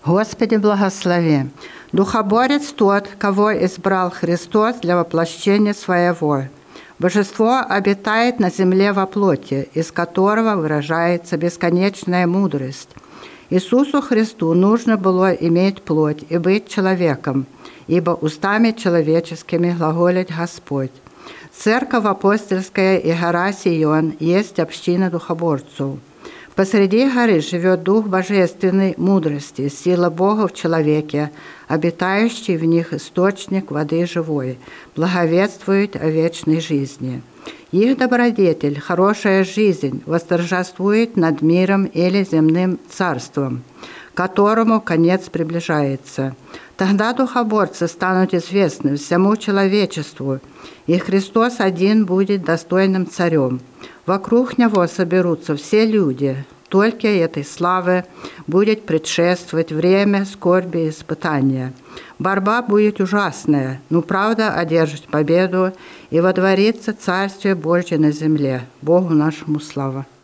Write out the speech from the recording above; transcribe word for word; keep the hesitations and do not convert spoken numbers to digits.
Господи, благослови. Духоборец тот, кого избрал Христос для воплощения Своего. Божество обитает на земле во плоти, из которого выражается бесконечная мудрость. Иисусу Христу нужно было иметь плоть и быть человеком, ибо устами человеческими глаголит Господь. Церковь апостольская и гора Сион есть община духоборцев. Посреди горы живет Дух Божественной мудрости, сила Бога в человеке, обитающий в них источник воды живой, благовествует о вечной жизни. Их добродетель, хорошая жизнь, восторжествует над миром или земным царством, к которому конец приближается. Тогда духоборцы станут известны всему человечеству, и Христос один будет достойным царем. Вокруг Него соберутся все люди. Только этой славы будет предшествовать время скорби и испытания. Борьба будет ужасная, но правда одержит победу, и водворится Царствие Божье на земле. Богу нашему слава.